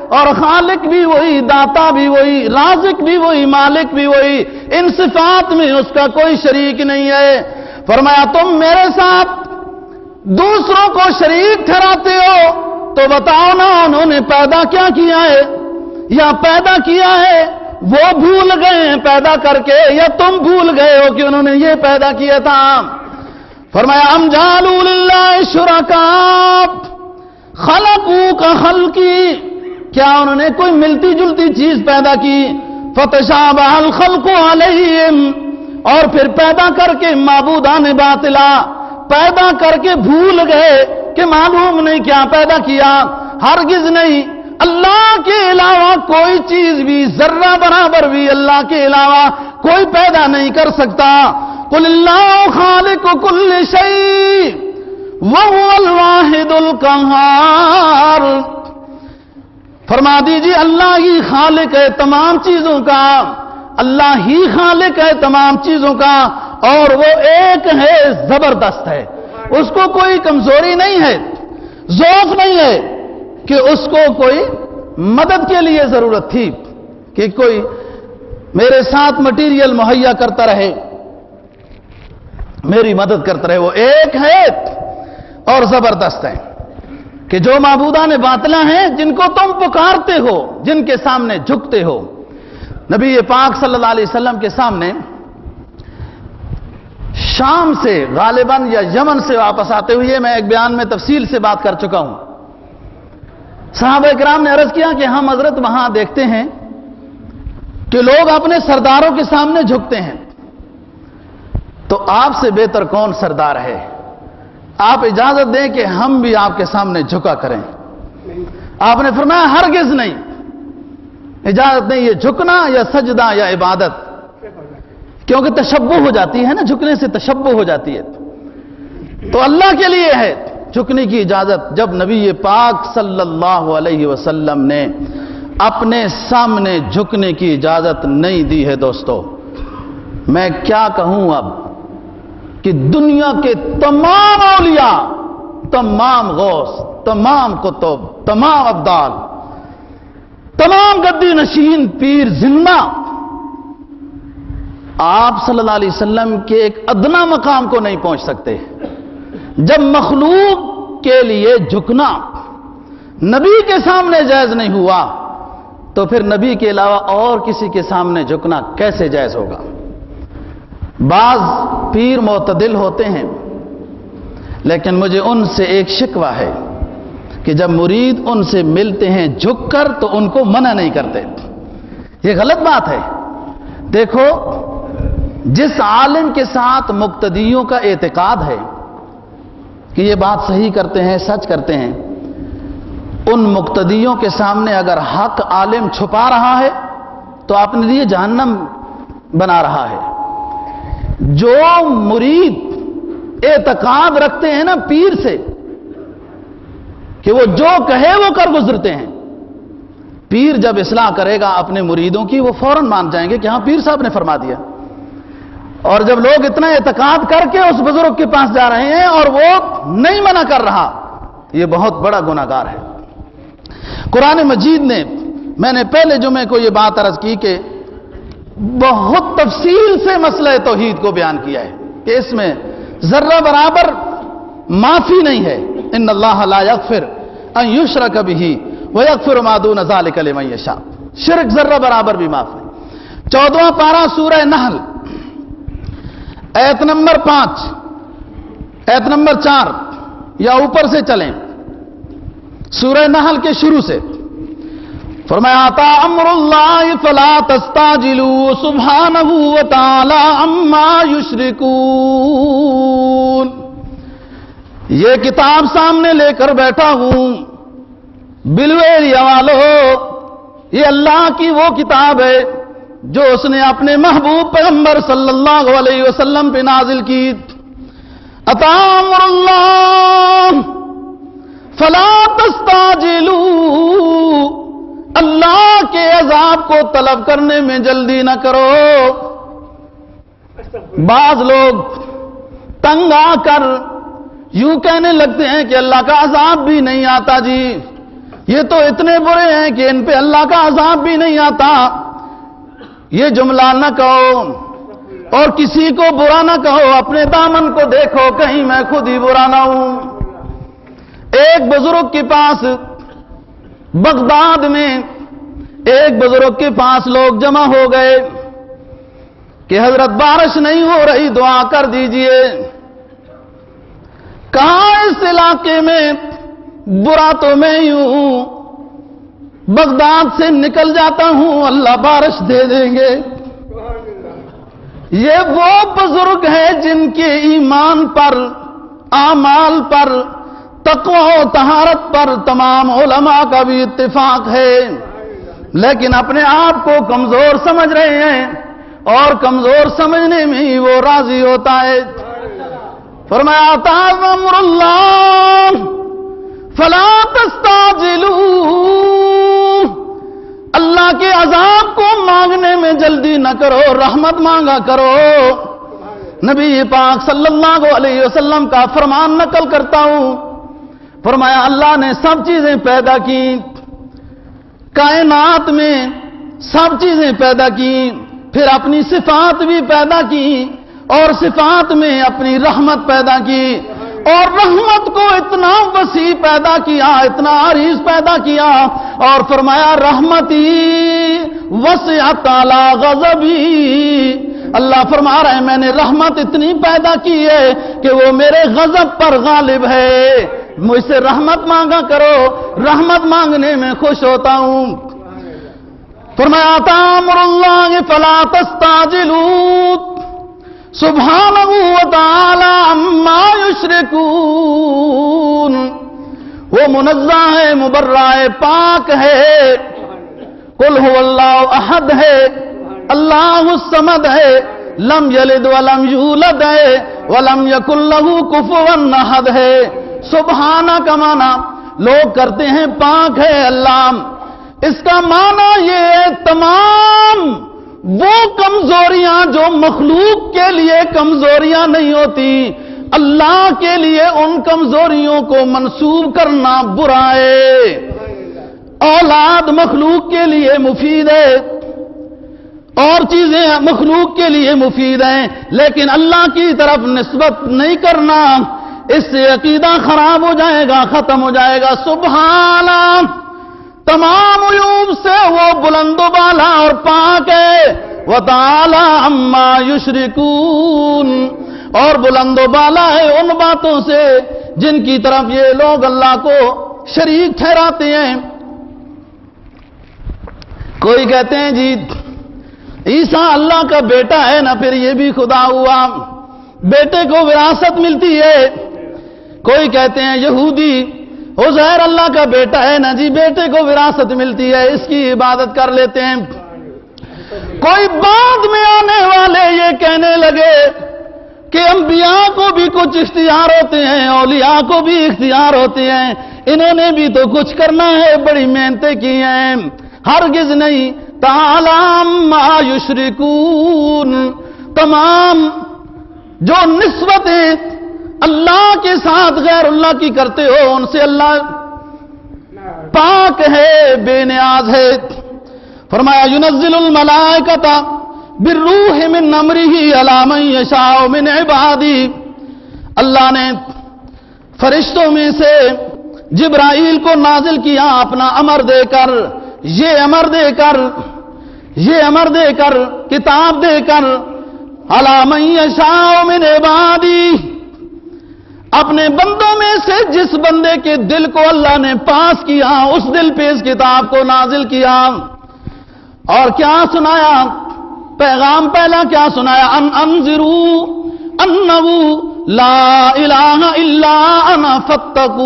اور خالق بھی وہی، داتا بھی وہی، رازق بھی وہی، مالک بھی وہی، ان صفات میں اس کا کوئی شریک نہیں ہے۔ فرمایا تم میرے ساتھ دوسروں کو شریک ٹھہراتے ہو تو بتاؤ نا انہوں نے پیدا کیا کیا ہے، یا پیدا کیا ہے وہ بھول گئے ہیں پیدا کر کے، یا تم بھول گئے ہو کہ انہوں نے یہ پیدا کیا تھا۔ فرمایا ام جعلوا للہ شرکاء خلقوا کخلقی، کیا انہوں نے کوئی ملتی جلتی چیز پیدا کی، فتشابہ الخلق علیہم، اور پھر پیدا کر کے معبودان باطلا، پیدا کر کے بھول گئے کہ معلوم نہیں کیا پیدا کیا۔ ہرگز نہیں، اللہ کے علاوہ کوئی چیز بھی ذرہ برابر بھی اللہ کے علاوہ کوئی پیدا نہیں کر سکتا۔ قل اللہ خالق کل شیء وہو الواحد القہار، فرما دیجیے اللہ ہی خالق ہے تمام چیزوں کا، اللہ ہی خالق ہے تمام چیزوں کا، اور وہ ایک ہے، زبردست ہے، اس کو کوئی کمزوری نہیں ہے، ضعف نہیں ہے کہ اس کو کوئی مدد کے لیے ضرورت تھی کہ کوئی میرے ساتھ مٹیریل مہیا کرتا رہے، میری مدد کرتا رہے۔ وہ ایک ہے اور زبردست ہے کہ جو معبودان باطلا ہیں جن کو تم پکارتے ہو، جن کے سامنے جھکتے ہو۔ نبی پاک صلی اللہ علیہ وسلم کے سامنے شام سے غالباً یا یمن سے واپس آتے ہوئے، میں ایک بیان میں تفصیل سے بات کر چکا ہوں، صحابہ کرام نے عرض کیا کہ ہم حضرت وہاں دیکھتے ہیں کہ لوگ اپنے سرداروں کے سامنے جھکتے ہیں، تو آپ سے بہتر کون سردار ہے؟ آپ اجازت دیں کہ ہم بھی آپ کے سامنے جھکا کریں۔ آپ نے فرمایا ہرگز نہیں، اجازت نہیں، یہ جھکنا یا سجدہ یا عبادت، کیونکہ تشبہ ہو جاتی ہے نا، جھکنے سے تشبہ ہو جاتی ہے، تو اللہ کے لیے ہے جھکنے کی اجازت۔ جب نبی پاک صلی اللہ علیہ وسلم نے اپنے سامنے جھکنے کی اجازت نہیں دی ہے دوستو، میں کیا کہوں اب کہ دنیا کے تمام اولیاء، تمام غوث، تمام قطب، تمام ابدال، تمام گدی نشین پیر زندہ آپ صلی اللہ علیہ وسلم کے ایک ادنا مقام کو نہیں پہنچ سکتے۔ جب مخلوق کے لیے جھکنا نبی کے سامنے جائز نہیں ہوا تو پھر نبی کے علاوہ اور کسی کے سامنے جھکنا کیسے جائز ہوگا؟ بعض پیر معتدل ہوتے ہیں، لیکن مجھے ان سے ایک شکوہ ہے کہ جب مرید ان سے ملتے ہیں جھک کر تو ان کو منع نہیں کرتے، یہ غلط بات ہے۔ دیکھو، جس عالم کے ساتھ مقتدیوں کا اعتقاد ہے کہ یہ بات صحیح کرتے ہیں، سچ کرتے ہیں، ان مقتدیوں کے سامنے اگر حق عالم چھپا رہا ہے تو اپنے لیے جہنم بنا رہا ہے۔ جو مرید اعتقاد رکھتے ہیں نا پیر سے کہ وہ جو کہے وہ کر گزرتے ہیں، پیر جب اصلاح کرے گا اپنے مریدوں کی وہ فوراً مان جائیں گے کہ ہاں پیر صاحب نے فرما دیا، اور جب لوگ اتنا اعتقاد کر کے اس بزرگ کے پاس جا رہے ہیں اور وہ نہیں منع کر رہا، یہ بہت بڑا گناہگار ہے۔ قرآن مجید نے، میں نے پہلے جمعے کو یہ بات عرض کی کہ بہت تفصیل سے مسئلہ توحید کو بیان کیا ہے کہ اس میں ذرہ برابر معافی نہیں ہے۔ ان اللہ لا یغفر ان یشرک بہ ویغفر ما دون ذلک لمن یشاء، شرک ذرہ برابر بھی معاف نہیں۔ چودواں پارہ سورہ نحل ایت نمبر پانچ، ایت نمبر چار، یا اوپر سے چلیں سورہ نحل کے شروع سے، فرمایا اتا امر اللہ فلا تستعجلوا سبحانہ وتعالی عما یشرکون۔ یہ کتاب سامنے لے کر بیٹھا ہوں بلویریا والو، یہ اللہ کی وہ کتاب ہے جو اس نے اپنے محبوب پیغمبر صلی اللہ علیہ وسلم پہ نازل کی۔ اتا امر اللہ فلا تستعجلوا، اللہ کے عذاب کو طلب کرنے میں جلدی نہ کرو۔ بعض لوگ تنگ آ کر یوں کہنے لگتے ہیں کہ اللہ کا عذاب بھی نہیں آتا جی، یہ تو اتنے برے ہیں کہ ان پہ اللہ کا عذاب بھی نہیں آتا. یہ جملہ نہ کہو اور کسی کو برا نہ کہو. اپنے دامن کو دیکھو کہیں میں خود ہی برا نہ ہوں. ایک بزرگ کے پاس بغداد میں ایک بزرگ کے پاس لوگ جمع ہو گئے کہ حضرت بارش نہیں ہو رہی, دعا کر دیجئے. کہاں اس علاقے میں برا تو میں ہی ہوں, بغداد سے نکل جاتا ہوں, اللہ بارش دے دیں گے. یہ وہ بزرگ ہیں جن کے ایمان پر, اعمال پر, تقوی و طہارت پر تمام علماء کا بھی اتفاق ہے, لیکن اپنے آپ کو کمزور سمجھ رہے ہیں اور کمزور سمجھنے میں ہی وہ راضی ہوتا ہے. فرمایا تعالی امر اللہ فلا تستعجلوا, اللہ کے عذاب کو مانگنے میں جلدی نہ کرو, رحمت مانگا کرو. نبی پاک صلی اللہ علیہ وسلم کا فرمان نقل کرتا ہوں, فرمایا اللہ نے سب چیزیں پیدا کی, کائنات میں سب چیزیں پیدا کی, پھر اپنی صفات بھی پیدا کی اور صفات میں اپنی رحمت پیدا کی, اور رحمت کو اتنا وسیع پیدا کیا, اتنا عریض پیدا کیا, اور فرمایا رحمتی وسعت علی غضبی. اللہ فرما رہے ہیں میں نے رحمت اتنی پیدا کی ہے کہ وہ میرے غضب پر غالب ہے. مجھ سے رحمت مانگا کرو, رحمت مانگنے میں خوش ہوتا ہوں. فرمایا تامر اللہ فلا تستعجلوا سبحانہ وتعالی عما یشرکون. وہ منزہ ہے, مبرہ ہے, پاک ہے. قل هو اللہ احد ہے, اللہ الصمد ہے, لم یلد ولم یولد ہے, ولم یکن لہ کفوا احد ہے. سبحانہ کا معنی لوگ کرتے ہیں پاک ہے اللہ, اس کا معنی یہ ہے تمام وہ کمزوریاں جو مخلوق کے لیے کمزوریاں نہیں ہوتی, اللہ کے لیے ان کمزوریوں کو منسوب کرنا برا ہے. اولاد مخلوق کے لیے مفید ہے, اور چیزیں مخلوق کے لیے مفید ہیں, لیکن اللہ کی طرف نسبت نہیں کرنا, اس سے عقیدہ خراب ہو جائے گا, ختم ہو جائے گا. سبحانہ, تمام عیوب سے وہ بلند و بالا اور پاک ہے. وتعالی عما یشرکون, اور بلند و بالا ہے ان باتوں سے جن کی طرف یہ لوگ اللہ کو شریک ٹھہراتے ہیں. کوئی کہتے ہیں جی عیسیٰ اللہ کا بیٹا ہے نا, پھر یہ بھی خدا ہوا, بیٹے کو وراثت ملتی ہے. کوئی کہتے ہیں یہودی عزیر اللہ کا بیٹا ہے نا جی, بیٹے کو وراثت ملتی ہے, اس کی عبادت کر لیتے ہیں. کوئی بعد میں آنے والے یہ کہنے لگے کہ انبیاء کو بھی کچھ اختیار ہوتے ہیں, اولیاء کو بھی اختیار ہوتے ہیں, انہوں نے بھی تو کچھ کرنا ہے, بڑی محنتیں کی ہیں. ہرگز نہیں. تعالی عما یشرکون, تمام جو نسبتیں اللہ کے ساتھ غیر اللہ کی کرتے ہو ان سے اللہ پاک ہے, بے نیاز ہے. فرمایا ينزل الملائکۃ بالروح من امرہ علی من یشاء من عبادہ, اللہ نے فرشتوں میں سے جبرائیل کو نازل کیا اپنا امر دے کر, یہ امر دے کر یہ امر دے کر کتاب دے کر, علی من یشاء من عبادہ, اپنے بندوں میں سے جس بندے کے دل کو اللہ نے پاس کیا اس دل پہ اس کتاب کو نازل کیا. اور کیا سنایا پیغام, پہلا کیا سنایا, ان انذروا انہ لا الہ الا انا فاتقون.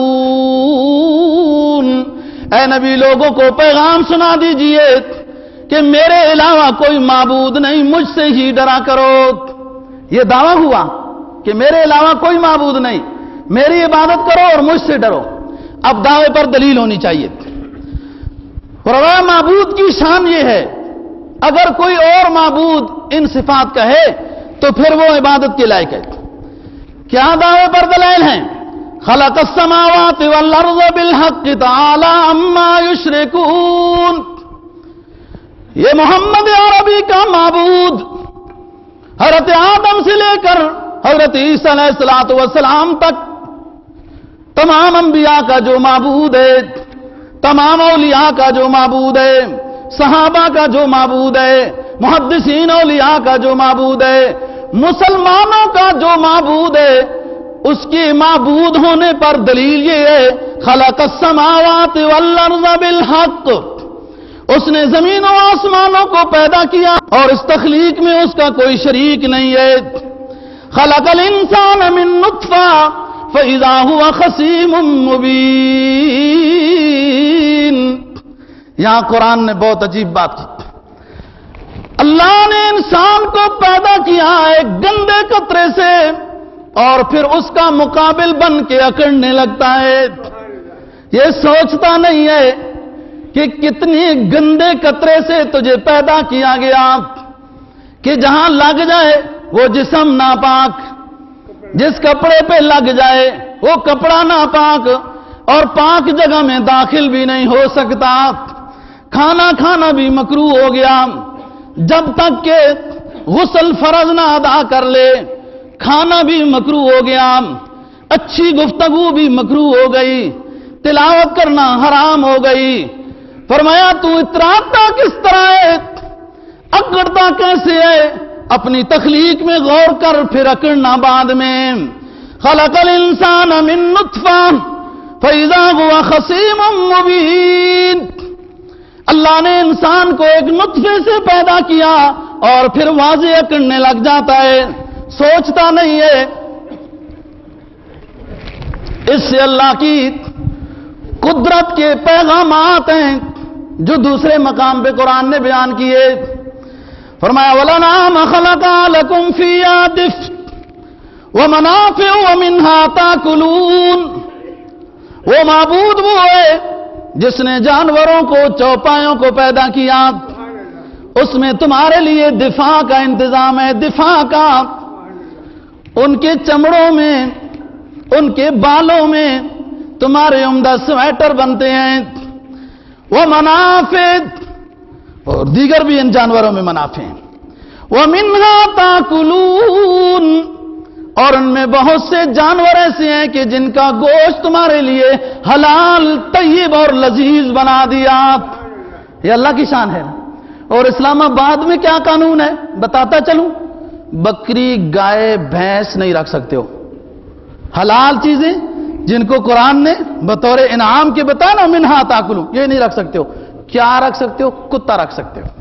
اے نبی لوگوں کو پیغام سنا دیجئے کہ میرے علاوہ کوئی معبود نہیں, مجھ سے ہی ڈرا کرو. یہ دعویٰ ہوا کہ میرے علاوہ کوئی معبود نہیں, میری عبادت کرو اور مجھ سے ڈرو. اب دعوے پر دلیل ہونی چاہیے. فرمایا معبود کی شان یہ ہے, اگر کوئی اور معبود ان صفات کا ہے تو پھر وہ عبادت کے لائق ہے. کیا دعوے پر دلائل ہیں؟ خلق السماوات والارض بالحق تعالی عما یشرکون. یہ محمد عربی کا معبود حضرت آدم سے لے کر حضرت عیسیٰ علیہ الصلوۃ والسلام تک تمام انبیاء کا جو معبود ہے، تمام اولیاء کا جو معبود ہے، صحابہ کا جو معبود ہے، محدثین اولیاء کا جو معبود ہے، مسلمانوں کا جو معبود ہے، اس کے معبود ہونے پر دلیل یہ ہے خلق السماوات والارض بالحق. اس نے زمین و آسمانوں کو پیدا کیا اور اس تخلیق میں اس کا کوئی شریک نہیں ہے. خلق الانسان من نطفہ فاذا هو خصیم مبین. یہاں قرآن نے بہت عجیب بات کی. اللہ نے انسان کو پیدا کیا ایک گندے قطرے سے اور پھر اس کا مقابل بن کے اکڑنے لگتا ہے. یہ سوچتا نہیں ہے کہ کتنی گندے قطرے سے تجھے پیدا کیا گیا کہ جہاں لگ جائے وہ جسم ناپاک، جس کپڑے پہ لگ جائے وہ کپڑا ناپاک اور پاک جگہ میں داخل بھی نہیں ہو سکتا. کھانا کھانا بھی مکروہ ہو گیا جب تک کہ غسل فرض نہ ادا کر لے. کھانا بھی مکروہ ہو گیا، اچھی گفتگو بھی مکروہ ہو گئی، تلاوت کرنا حرام ہو گئی. فرمایا تو اتراتا کس طرح ہے، اکڑتا کیسے ہے؟ اپنی تخلیق میں غور کر پھر اکڑنا بعد میں. خلق الانسان من نطفہ فاذا هو خصیم مبین. اللہ نے انسان کو ایک نطفے سے پیدا کیا اور پھر واضح اکڑنے لگ جاتا ہے، سوچتا نہیں ہے. اس سے اللہ کی قدرت کے پیغامات ہیں جو دوسرے مقام پہ قرآن نے بیان کیے. فرمایا وَلَنَعَامَ خَلَقَا لَكُمْ فِيهَا دِفْءٌ وَمَنَافِعُ وَمِنْهَا تَأْكُلُونَ. وہ معبود وہ ہے جس نے جانوروں کو، چوپایوں کو پیدا کیا، اس میں تمہارے لیے دفاع کا انتظام ہے. دفاع کا ان کے چمڑوں میں، ان کے بالوں میں تمہارے عمدہ سویٹر بنتے ہیں. وہ منافع اور دیگر بھی ان جانوروں میں منافع ہیں. وَمِنْهَا تَأْكُلُونَ. اور ان میں بہت سے جانور ایسے ہیں کہ جن کا گوشت تمہارے لیے حلال، طیب اور لذیذ بنا دیا. یہ اللہ کی شان ہے. اور اسلام آباد میں کیا قانون ہے بتاتا چلوں. بکری، گائے، بھینس نہیں رکھ سکتے ہو. حلال چیزیں جن کو قرآن نے بطور انعام کے بتایا نا منہا تاکلو، یہ نہیں رکھ سکتے ہو. کیا رکھ سکتے ہو؟ کتا رکھ سکتے ہو.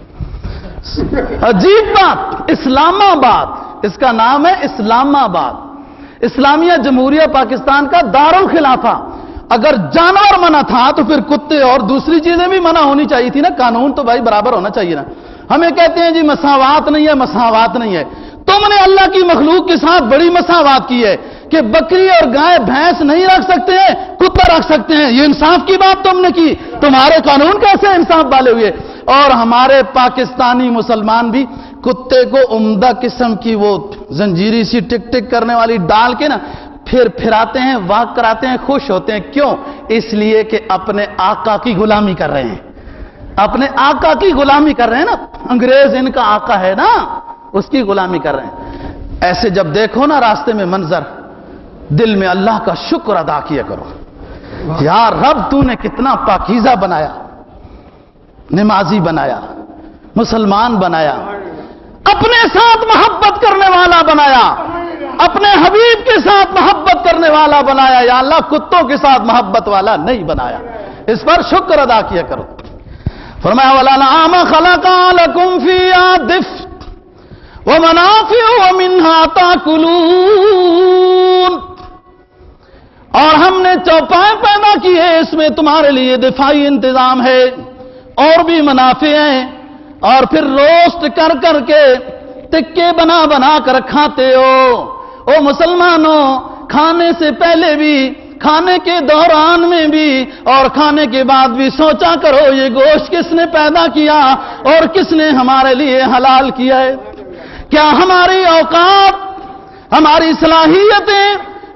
عجیب بات. اسلام آباد، اس کا نام ہے اسلام آباد، اسلامیہ جمہوریہ پاکستان کا دارالخلافہ. اگر جانور منع تھا تو پھر کتے اور دوسری چیزیں بھی منع ہونی چاہیے تھی نا. قانون تو بھائی برابر ہونا چاہیے نا. ہمیں کہتے ہیں جی مساوات نہیں ہے، مساوات نہیں ہے. تم نے اللہ کی مخلوق کے ساتھ بڑی مساوات کی ہے کہ بکری اور گائے بھینس نہیں رکھ سکتے ہیں، کتا رکھ سکتے ہیں. یہ انصاف کی بات تم نے کی. تمہارے قانون کیسے انصاف والے ہوئے؟ اور ہمارے پاکستانی مسلمان بھی کتے کو عمدہ قسم کی وہ زنجیری سی ٹک ٹک کرنے والی ڈال کے نا پھر پھراتے ہیں، واک کراتے ہیں، خوش ہوتے ہیں. کیوں؟ اس لیے کہ اپنے آقا کی غلامی کر رہے ہیں. اپنے آقا کی غلامی کر رہے ہیں نا. انگریز ان کا آقا ہے نا، اس کی غلامی کر رہے ہیں. ایسے جب دیکھو نا راستے میں منظر، دل میں اللہ کا شکر ادا کیا کرو. یا رب تو نے کتنا پاکیزہ بنایا، نمازی بنایا، مسلمان بنایا، اپنے ساتھ محبت کرنے والا بنایا، اپنے حبیب کے ساتھ محبت کرنے والا بنایا. یا اللہ کتوں کے ساتھ محبت والا نہیں بنایا. اس پر شکر ادا کیا کرو. فرمایا وَلَنَعَامَ خَلَقَا لَكُمْ فِيهَا دِفْءٌ وَمَنَافِعُ وَمِنْهَا تَأْكُلُونَ. اور ہم نے چوپائے پیدا کی ہے، اس میں تمہارے لیے دفاعی انتظام ہے اور بھی منافع ہیں. اور پھر روسٹ کر کر کے تکے بنا بنا کر کھاتے ہو. او مسلمانوں، کھانے سے پہلے بھی، کھانے کے دوران میں بھی اور کھانے کے بعد بھی سوچا کرو یہ گوشت کس نے پیدا کیا اور کس نے ہمارے لیے حلال کیا ہے. کیا ہماری اوقات، ہماری صلاحیتیں،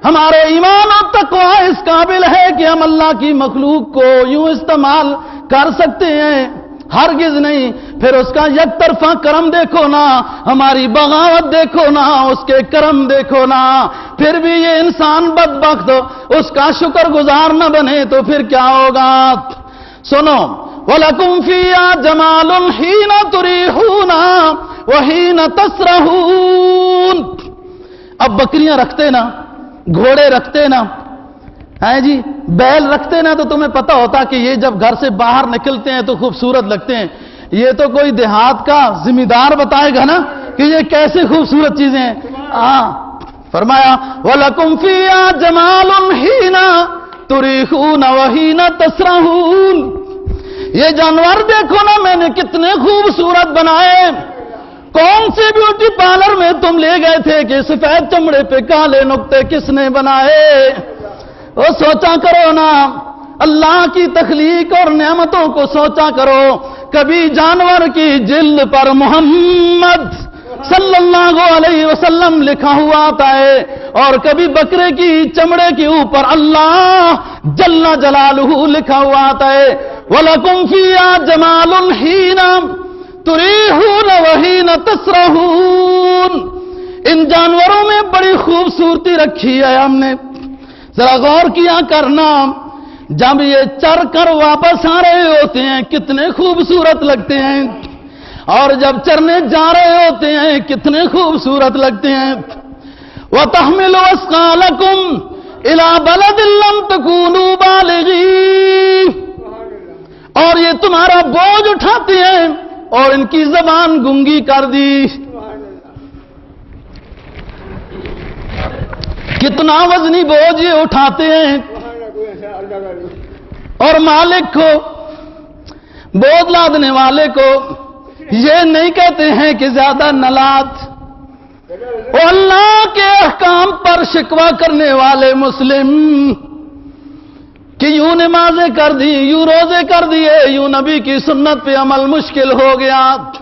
ہمارے ایمان اور تقوی اس قابل ہے کہ ہم اللہ کی مخلوق کو یوں استعمال کر سکتے ہیں؟ ہرگز نہیں۔ پھر اس کا یک طرفہ کرم دیکھو نا، ہماری بغاوت دیکھو نا، اس کے کرم دیکھو نا، پھر بھی یہ انسان بدبخت اس کا شکر گزار نہ بنے تو پھر کیا ہوگا؟ سنو، وَلَكُمْ فِيهَا جَمَالٌ حِينَ تُرِيحُونَ وَحِينَ تَسْرَحُونَ۔ اب بکریاں رکھتے نا، گھوڑے رکھتے نا، ہے جی، بیل رکھتے نا، تو تمہیں پتہ ہوتا کہ یہ جب گھر سے باہر نکلتے ہیں تو خوبصورت لگتے ہیں۔ یہ تو کوئی دیہات کا ذمہ دار بتائے گا نا کہ یہ کیسے خوبصورت چیزیں ہیں۔ ہاں، فرمایا وَلَكُمْ فِيهَا جَمَالٌ حِينَ تُرِيحُونَ وَحِينَ تَسْرَحُونَ۔ یہ جانور دیکھو نا میں نے کتنے خوبصورت بنائے۔ کون سے بیوٹی پارلر میں تم لے گئے تھے کہ سفید چمڑے پہ کالے نقطے کس نے بنائے؟ وہ سوچا کرو نا، اللہ کی تخلیق اور نعمتوں کو سوچا کرو۔ کبھی جانور کی جلد پر محمد صلی اللہ علیہ وسلم لکھا ہوا آتا ہے، اور کبھی بکرے کی چمڑے کے اوپر اللہ جل جلالہ لکھا ہوا آتا ہے۔ وَلَكُمْ فِيهَا جَمَالٌ حِينَ تُرِيحُونَ وَحِينَ تَسْرَحُونَ۔ ان جانوروں میں بڑی خوبصورتی رکھی ہے ہم نے، ذرا غور کیا کرنا۔ جب یہ چر کر واپس آ رہے ہوتے ہیں کتنے خوبصورت لگتے ہیں، اور جب چرنے جا رہے ہوتے ہیں کتنے خوبصورت لگتے ہیں۔ وَتَحْمِلُ أَثْقَالَكُمْ إِلَى بَلَدٍ لَّمْ تَكُونُوا بَالِغِيهِ۔ اور یہ تمہارا بوجھ اٹھاتے ہیں اور ان کی زبان گنگی کر دی۔ کتنا وزنی بوجھ یہ اٹھاتے ہیں، اور مالک کو، بوجھ لادنے والے کو یہ نہیں کہتے ہیں کہ زیادہ نہ لاد۔ وہ اللہ کے احکام پر شکوہ کرنے والے مسلم کہ یوں نمازیں کر دی، یوں روزے کر دیے، یوں نبی کی سنت پہ عمل مشکل ہو گیا۔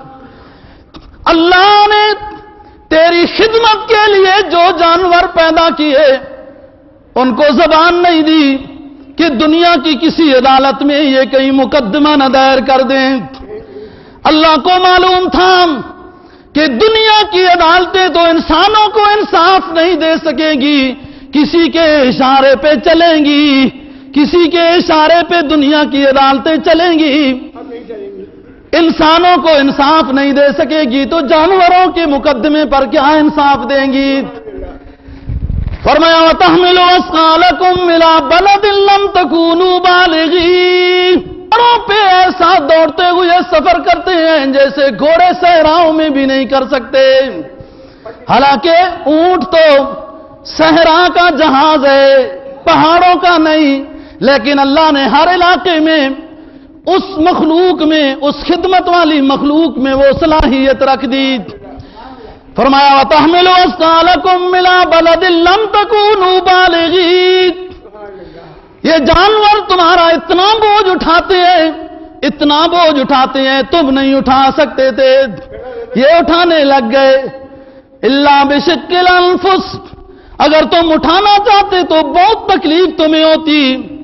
اللہ نے تیری خدمت کے لیے جو جانور پیدا کیے ان کو زبان نہیں دی کہ دنیا کی کسی عدالت میں یہ کہیں مقدمہ نہ دائر کر دیں۔ اللہ کو معلوم تھا کہ دنیا کی عدالتیں تو انسانوں کو انصاف نہیں دے سکیں گی، کسی کے اشارے پہ چلیں گی، کسی کے اشارے پہ دنیا کی عدالتیں چلیں گی، انسانوں کو انصاف نہیں دے سکے گی تو جانوروں کے مقدمے پر کیا انصاف دیں گی؟ فرمایا وَتَحْمِلُ أَثْقَالَكُمْ إِلَى بَلَدٍ لَّمْ تَكُونُوا بَالِغِيهِ۔ گھوڑوں پہ ایسا دوڑتے ہوئے سفر کرتے ہیں جیسے گھوڑے صحراؤں میں بھی نہیں کر سکتے۔ حالانکہ اونٹ تو صحرا کا جہاز ہے، پہاڑوں کا نہیں، لیکن اللہ نے ہر علاقے میں اس مخلوق میں، اس خدمت والی مخلوق میں وہ صلاحیت رکھ دی۔ فرمایا وَتَحْمِلُ أَثْقَالَكُمْ إِلَى بَلَدٍ لَّمْ تَكُونُوا بَالِغِيهِ۔ یہ جانور تمہارا اتنا بوجھ اٹھاتے ہیں، اتنا بوجھ اٹھاتے ہیں تم نہیں اٹھا سکتے تھے، یہ اٹھانے لگ گئے۔ إِلَّا بِشِقِّ الْأَنفُسِ، اگر تم اٹھانا چاہتے تو بہت تکلیف تمہیں ہوتی۔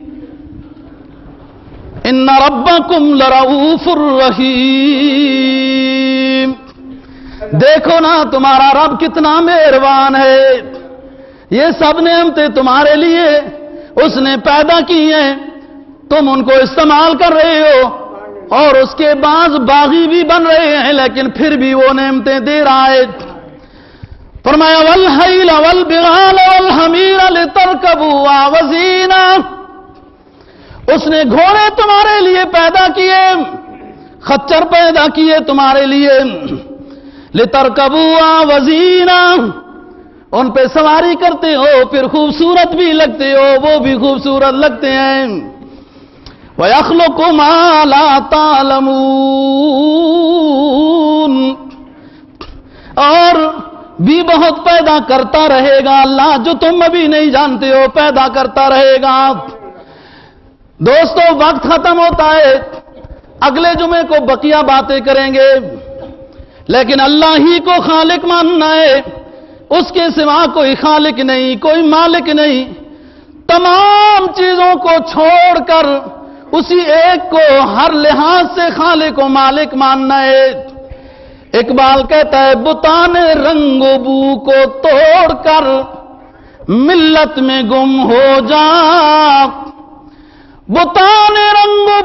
ان ربکم لرؤوف الرحیم، دیکھو نا تمہارا رب کتنا مہربان ہے، یہ سب نعمتیں تمہارے لیے اس نے پیدا کی ہیں، تم ان کو استعمال کر رہے ہو، اور اس کے بعض باغی بھی بن رہے ہیں لیکن پھر بھی وہ نعمتیں دے رہا ہے۔ فرمایا والحیل والبغال والحمیر لترکبوا وزینا، اس نے گھوڑے تمہارے لیے پیدا کیے، خچر پیدا کیے تمہارے لیے، لترکبوا وزینا، ان پہ سواری کرتے ہو پھر خوبصورت بھی لگتے ہو، وہ بھی خوبصورت لگتے ہیں۔ وَيَخْلُقُ مَا لَا تَعْلَمُونَ، اور بھی بہت پیدا کرتا رہے گا اللہ، جو تم ابھی نہیں جانتے ہو پیدا کرتا رہے گا۔ دوستو وقت ختم ہوتا ہے، اگلے جمعے کو بقیہ باتیں کریں گے، لیکن اللہ ہی کو خالق ماننا ہے، اس کے سوا کوئی خالق نہیں، کوئی مالک نہیں، تمام چیزوں کو چھوڑ کر اسی ایک کو ہر لحاظ سے خالق و مالک ماننا ہے۔ اقبال کہتا ہے بتان رنگ و بو کو توڑ کر ملت میں گم ہو جا، بتان رنگ و